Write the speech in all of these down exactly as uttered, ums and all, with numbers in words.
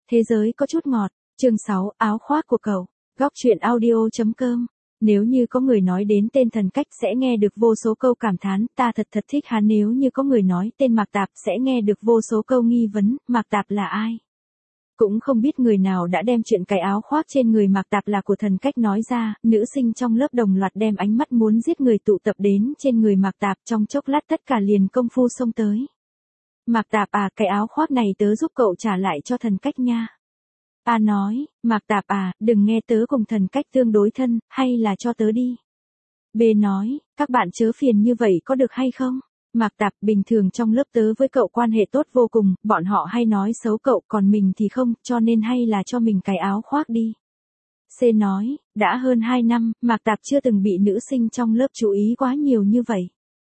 Thế giới có chút ngọt, chương sáu, áo khoác của cậu, góc truyện audio.com. Nếu như có người nói đến tên Thần Cách sẽ nghe được vô số câu cảm thán, ta thật thật thích hắn. Nếu như có người nói tên Mạc Tạp sẽ nghe được vô số câu nghi vấn, Mạc Tạp là ai? Cũng không biết người nào đã đem chuyện cái áo khoác trên người Mạc Tạp là của Thần Cách nói ra, nữ sinh trong lớp đồng loạt đem ánh mắt muốn giết người tụ tập đến trên người Mạc Tạp, trong chốc lát tất cả liền công phu xông tới. Mạc Tạp à, cái áo khoác này tớ giúp cậu trả lại cho Thần Cách nha. A nói, Mạc Tạp à, đừng nghe tớ cùng Thần Cách tương đối thân, hay là cho tớ đi. B nói, các bạn chớ phiền như vậy có được hay không? Mạc Tạp, bình thường trong lớp tớ với cậu quan hệ tốt vô cùng, bọn họ hay nói xấu cậu, còn mình thì không, cho nên hay là cho mình cái áo khoác đi. C nói, đã hơn hai năm, Mạc Tạp chưa từng bị nữ sinh trong lớp chú ý quá nhiều như vậy.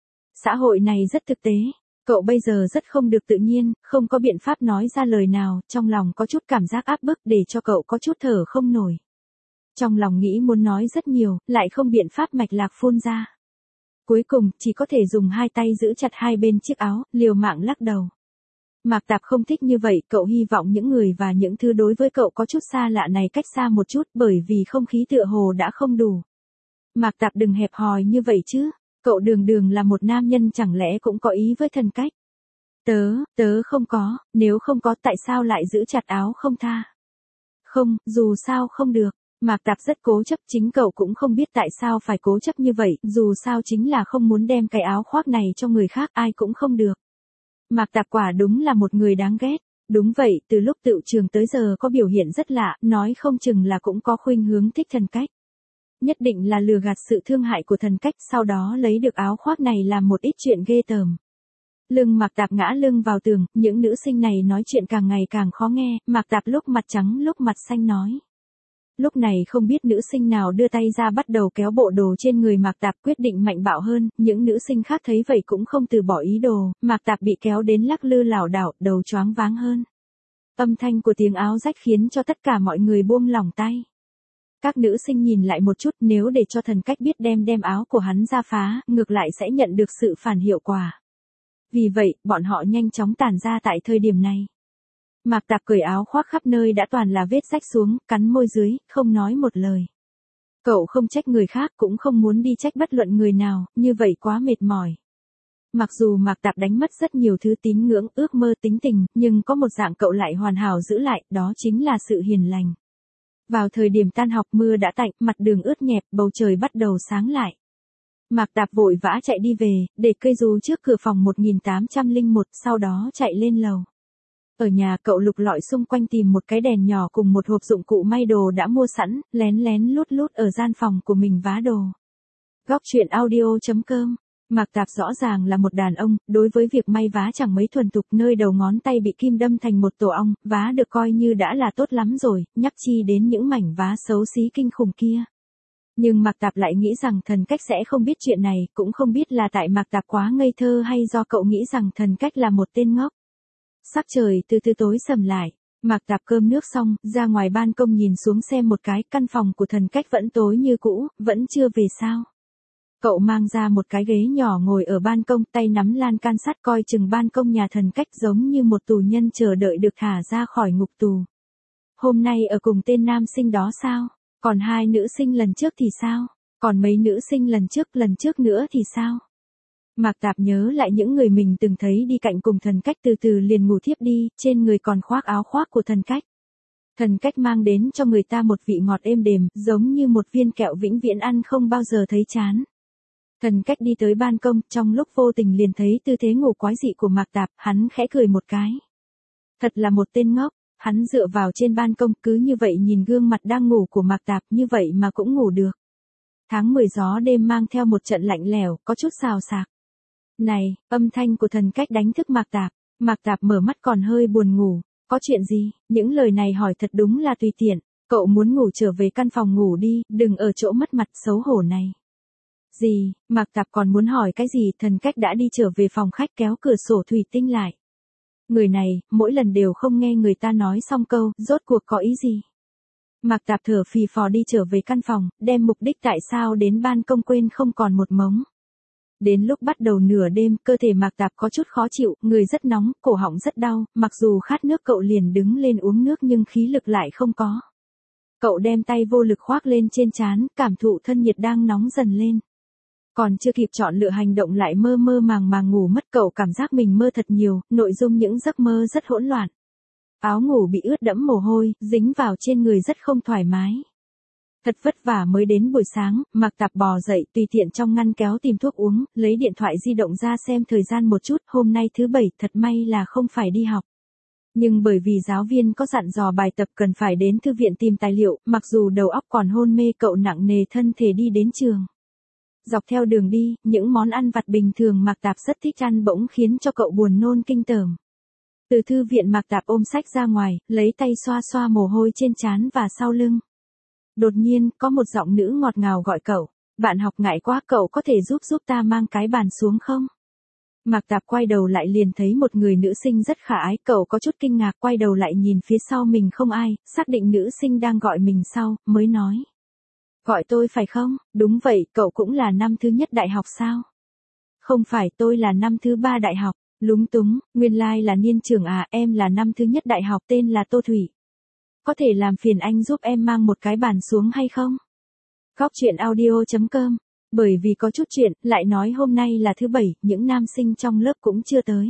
Xã hội này rất thực tế. Cậu bây giờ rất không được tự nhiên, không có biện pháp nói ra lời nào, trong lòng có chút cảm giác áp bức để cho cậu có chút thở không nổi. Trong lòng nghĩ muốn nói rất nhiều, lại không biện pháp mạch lạc phun ra. Cuối cùng, chỉ có thể dùng hai tay giữ chặt hai bên chiếc áo, liều mạng lắc đầu. Mạc Tạp không thích như vậy, cậu hy vọng những người và những thứ đối với cậu có chút xa lạ này cách xa một chút, bởi vì không khí tựa hồ đã không đủ. Mạc Tạp đừng hẹp hòi như vậy chứ. Cậu đường đường là một nam nhân chẳng lẽ cũng có ý với Thần Cách? Tớ, tớ không có, nếu không có tại sao lại giữ chặt áo không tha? Không, dù sao không được, Mạc Tạp rất cố chấp, chính cậu cũng không biết tại sao phải cố chấp như vậy, dù sao chính là không muốn đem cái áo khoác này cho người khác, ai cũng không được. Mạc Tạp quả đúng là một người đáng ghét. Đúng vậy, từ lúc tựu trường tới giờ có biểu hiện rất lạ, nói không chừng là cũng có khuynh hướng thích Thần Cách. Nhất định là lừa gạt sự thương hại của Thần Cách, sau đó lấy được áo khoác này làm một ít chuyện ghê tởm. Lưng Mạc Tạp ngã lưng vào tường, những nữ sinh này nói chuyện càng ngày càng khó nghe, Mạc Tạp lúc mặt trắng lúc mặt xanh nói. Lúc này không biết nữ sinh nào đưa tay ra bắt đầu kéo bộ đồ trên người Mạc Tạp, quyết định mạnh bạo hơn, những nữ sinh khác thấy vậy cũng không từ bỏ ý đồ, Mạc Tạp bị kéo đến lắc lư lảo đảo, đầu choáng váng hơn. Âm thanh của tiếng áo rách khiến cho tất cả mọi người buông lỏng tay. Các nữ sinh nhìn lại một chút, nếu để cho Thần Cách biết đem đem áo của hắn ra phá, ngược lại sẽ nhận được sự phản hiệu quả. Vì vậy, bọn họ nhanh chóng tản ra tại thời điểm này. Mạc Tạp cởi áo khoác khắp nơi đã toàn là vết rách xuống, cắn môi dưới, không nói một lời. Cậu không trách người khác cũng không muốn đi trách bất luận người nào, như vậy quá mệt mỏi. Mặc dù Mạc Tạp đánh mất rất nhiều thứ tín ngưỡng, ước mơ, tính tình, nhưng có một dạng cậu lại hoàn hảo giữ lại, đó chính là sự hiền lành. Vào thời điểm tan học mưa đã tạnh, mặt đường ướt nhẹp, bầu trời bắt đầu sáng lại. Mạc Tạp vội vã chạy đi về, để cây dù trước cửa phòng một nghìn tám trăm lẻ một, sau đó chạy lên lầu. Ở nhà cậu lục lọi xung quanh tìm một cái đèn nhỏ cùng một hộp dụng cụ may đồ đã mua sẵn, lén lén lút lút ở gian phòng của mình vá đồ. Góc truyện audio.com. Mạc Tạp rõ ràng là một đàn ông, đối với việc may vá chẳng mấy thuần thục, nơi đầu ngón tay bị kim đâm thành một tổ ong, vá được coi như đã là tốt lắm rồi, nhắc chi đến những mảnh vá xấu xí kinh khủng kia. Nhưng Mạc Tạp lại nghĩ rằng Thần Cách sẽ không biết chuyện này, cũng không biết là tại Mạc Tạp quá ngây thơ hay do cậu nghĩ rằng Thần Cách là một tên ngốc. Sắc trời từ từ tối sầm lại, Mạc Tạp cơm nước xong, ra ngoài ban công nhìn xuống xem một cái, căn phòng của Thần Cách vẫn tối như cũ, vẫn chưa về sao. Cậu mang ra một cái ghế nhỏ ngồi ở ban công, tay nắm lan can sắt coi chừng ban công nhà Thần Cách giống như một tù nhân chờ đợi được thả ra khỏi ngục tù. Hôm nay ở cùng tên nam sinh đó sao? Còn hai nữ sinh lần trước thì sao? Còn mấy nữ sinh lần trước lần trước nữa thì sao? Mạc Tạp nhớ lại những người mình từng thấy đi cạnh cùng Thần Cách từ từ liền ngủ thiếp đi, trên người còn khoác áo khoác của Thần Cách. Thần Cách mang đến cho người ta một vị ngọt êm đềm, giống như một viên kẹo vĩnh viễn ăn không bao giờ thấy chán. Thần Cách đi tới ban công, trong lúc vô tình liền thấy tư thế ngủ quái dị của Mạc Tạp, hắn khẽ cười một cái. Thật là một tên ngốc, hắn dựa vào trên ban công, cứ như vậy nhìn gương mặt đang ngủ của Mạc Tạp, như vậy mà cũng ngủ được. Tháng mười gió đêm mang theo một trận lạnh lẽo, có chút xào xạc. Này, âm thanh của Thần Cách đánh thức Mạc Tạp, Mạc Tạp mở mắt còn hơi buồn ngủ, có chuyện gì, những lời này hỏi thật đúng là tùy tiện, cậu muốn ngủ trở về căn phòng ngủ đi, đừng ở chỗ mất mặt xấu hổ này. Gì, Mạc Tạp còn muốn hỏi cái gì, Thần Cách đã đi trở về phòng khách kéo cửa sổ thủy tinh lại. Người này, mỗi lần đều không nghe người ta nói xong câu, rốt cuộc có ý gì. Mạc Tạp thở phì phò đi trở về căn phòng, đem mục đích tại sao đến ban công quên không còn một mống. Đến lúc bắt đầu nửa đêm, cơ thể Mạc Tạp có chút khó chịu, người rất nóng, cổ họng rất đau, mặc dù khát nước cậu liền đứng lên uống nước nhưng khí lực lại không có. Cậu đem tay vô lực khoác lên trên trán, cảm thụ thân nhiệt đang nóng dần lên. Còn chưa kịp chọn lựa hành động lại mơ mơ màng màng ngủ mất, cậu cảm giác mình mơ thật nhiều, nội dung những giấc mơ rất hỗn loạn. Áo ngủ bị ướt đẫm mồ hôi, dính vào trên người rất không thoải mái. Thật vất vả mới đến buổi sáng, Mạc Tạp bò dậy tùy tiện trong ngăn kéo tìm thuốc uống, lấy điện thoại di động ra xem thời gian một chút, hôm nay thứ bảy, thật may là không phải đi học. Nhưng bởi vì giáo viên có dặn dò bài tập cần phải đến thư viện tìm tài liệu, mặc dù đầu óc còn hôn mê cậu nặng nề thân thể đi đến trường. Dọc theo đường đi, những món ăn vặt bình thường Mạc Tạp rất thích ăn bỗng khiến cho cậu buồn nôn kinh tởm. Từ thư viện Mạc Tạp ôm sách ra ngoài, lấy tay xoa xoa mồ hôi trên trán và sau lưng. Đột nhiên, có một giọng nữ ngọt ngào gọi cậu. Bạn học ngại quá, cậu có thể giúp giúp ta mang cái bàn xuống không? Mạc Tạp quay đầu lại liền thấy một người nữ sinh rất khả ái, cậu có chút kinh ngạc quay đầu lại nhìn phía sau mình không ai, xác định nữ sinh đang gọi mình sau, mới nói. Gọi tôi phải không? Đúng vậy, cậu cũng là năm thứ nhất đại học sao? Không phải, tôi là năm thứ ba đại học. Lúng túng, nguyên lai like là Niên Trường à, em là năm thứ nhất đại học, tên là Tô Thủy. Có thể làm phiền anh giúp em mang một cái bàn xuống hay không? Góc chuyện audio chấm com. Bởi vì có chút chuyện, lại nói hôm nay là thứ bảy, những nam sinh trong lớp cũng chưa tới.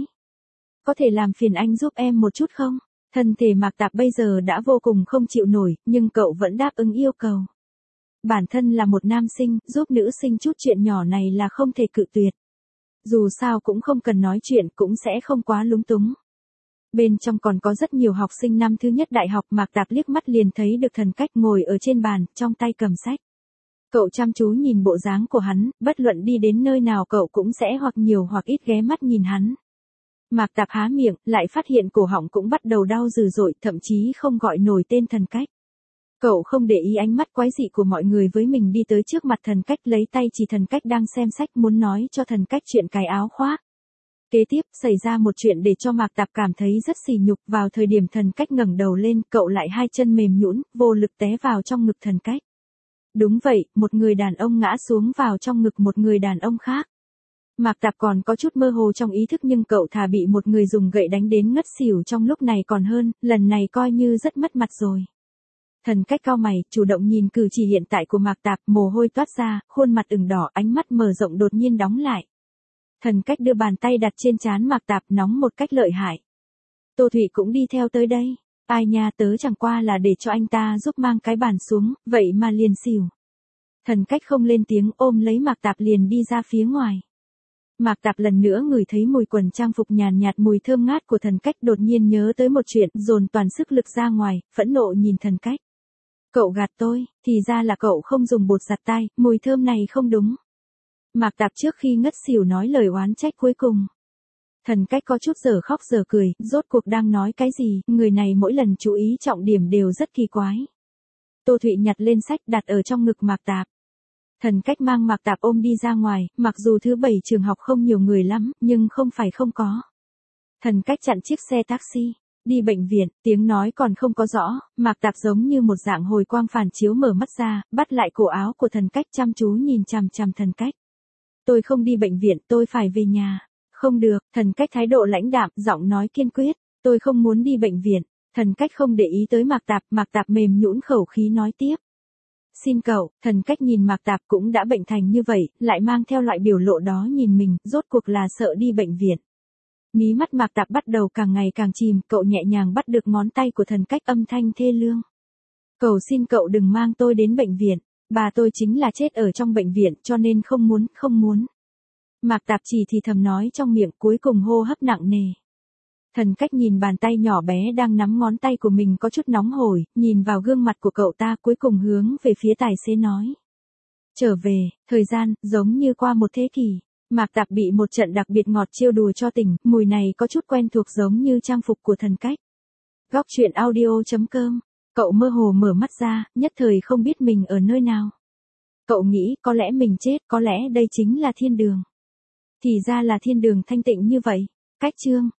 Có thể làm phiền anh giúp em một chút không? Thân thể Mạc Tạp bây giờ đã vô cùng không chịu nổi, nhưng cậu vẫn đáp ứng yêu cầu. Bản thân là một nam sinh, giúp nữ sinh chút chuyện nhỏ này là không thể cự tuyệt. Dù sao cũng không cần nói chuyện, cũng sẽ không quá lúng túng. Bên trong còn có rất nhiều học sinh năm thứ nhất đại học, Mạc Tạp liếc mắt liền thấy được Thần Cách ngồi ở trên bàn, trong tay cầm sách. Cậu chăm chú nhìn bộ dáng của hắn, bất luận đi đến nơi nào cậu cũng sẽ hoặc nhiều hoặc ít ghé mắt nhìn hắn. Mạc Tạp há miệng, lại phát hiện cổ họng cũng bắt đầu đau dữ dội, thậm chí không gọi nổi tên Thần Cách. Cậu không để ý ánh mắt quái dị của mọi người với mình, đi tới trước mặt Thần Cách lấy tay chỉ Thần Cách đang xem sách, muốn nói cho Thần Cách chuyện cái áo khoác. Kế tiếp, xảy ra một chuyện để cho Mạc Tạp cảm thấy rất sỉ nhục, vào thời điểm Thần Cách ngẩng đầu lên, cậu lại hai chân mềm nhũn, vô lực té vào trong ngực Thần Cách. Đúng vậy, một người đàn ông ngã xuống vào trong ngực một người đàn ông khác. Mạc Tạp còn có chút mơ hồ trong ý thức, nhưng cậu thà bị một người dùng gậy đánh đến ngất xỉu trong lúc này còn hơn, lần này coi như rất mất mặt rồi. Thần Cách cau mày, chủ động nhìn cử chỉ hiện tại của Mạc Tạp, mồ hôi toát ra, khuôn mặt ửng đỏ, ánh mắt mở rộng đột nhiên đóng lại. Thần Cách đưa bàn tay đặt trên trán Mạc Tạp, nóng một cách lợi hại. Tô Thủy cũng đi theo tới đây. Ai nha, tớ chẳng qua là để cho anh ta giúp mang cái bàn xuống, vậy mà liền xỉu. Thần Cách không lên tiếng, ôm lấy Mạc Tạp liền đi ra phía ngoài. Mạc Tạp lần nữa ngửi thấy mùi quần trang phục nhàn nhạt, mùi thơm ngát của Thần Cách, đột nhiên nhớ tới một chuyện, dồn toàn sức lực ra ngoài, phẫn nộ nhìn Thần Cách. Cậu gạt tôi, thì ra là cậu không dùng bột giặt tay, mùi thơm này không đúng. Mạc Tạp trước khi ngất xỉu nói lời oán trách cuối cùng. Thần Cách có chút giờ khóc giờ cười, rốt cuộc đang nói cái gì, người này mỗi lần chú ý trọng điểm đều rất kỳ quái. Tô Thụy nhặt lên sách đặt ở trong ngực Mạc Tạp. Thần Cách mang Mạc Tạp ôm đi ra ngoài, mặc dù thứ bảy trường học không nhiều người lắm, nhưng không phải không có. Thần Cách chặn chiếc xe taxi, đi bệnh viện, tiếng nói còn không có rõ, Mạc Tạp giống như một dạng hồi quang phản chiếu mở mắt ra, bắt lại cổ áo của Thần Cách chăm chú nhìn chằm chằm Thần Cách. Tôi không đi bệnh viện, tôi phải về nhà. Không được, Thần Cách thái độ lãnh đạm, giọng nói kiên quyết, tôi không muốn đi bệnh viện. Thần Cách không để ý tới Mạc Tạp, Mạc Tạp mềm nhũn khẩu khí nói tiếp. Xin cậu, Thần Cách nhìn Mạc Tạp cũng đã bệnh thành như vậy, lại mang theo loại biểu lộ đó nhìn mình, rốt cuộc là sợ đi bệnh viện. Mí mắt Mạc Tạp bắt đầu càng ngày càng chìm, cậu nhẹ nhàng bắt được ngón tay của Thần Cách, âm thanh thê lương. Cầu xin cậu đừng mang tôi đến bệnh viện, bà tôi chính là chết ở trong bệnh viện cho nên không muốn, không muốn. Mạc Tạp chỉ thì thầm nói trong miệng, cuối cùng hô hấp nặng nề. Thần Cách nhìn bàn tay nhỏ bé đang nắm ngón tay của mình có chút nóng hổi, nhìn vào gương mặt của cậu ta, cuối cùng hướng về phía tài xế nói. Trở về, thời gian, giống như qua một thế kỷ. Mạc Tạp bị một trận đặc biệt ngọt trêu đùa cho tỉnh, mùi này có chút quen thuộc giống như trang phục của Thần Cách. Góc chuyện audio chấm com. Cậu mơ hồ mở mắt ra, nhất thời không biết mình ở nơi nào. Cậu nghĩ, có lẽ mình chết, có lẽ đây chính là thiên đường. Thì ra là thiên đường thanh tịnh như vậy. Cách chương.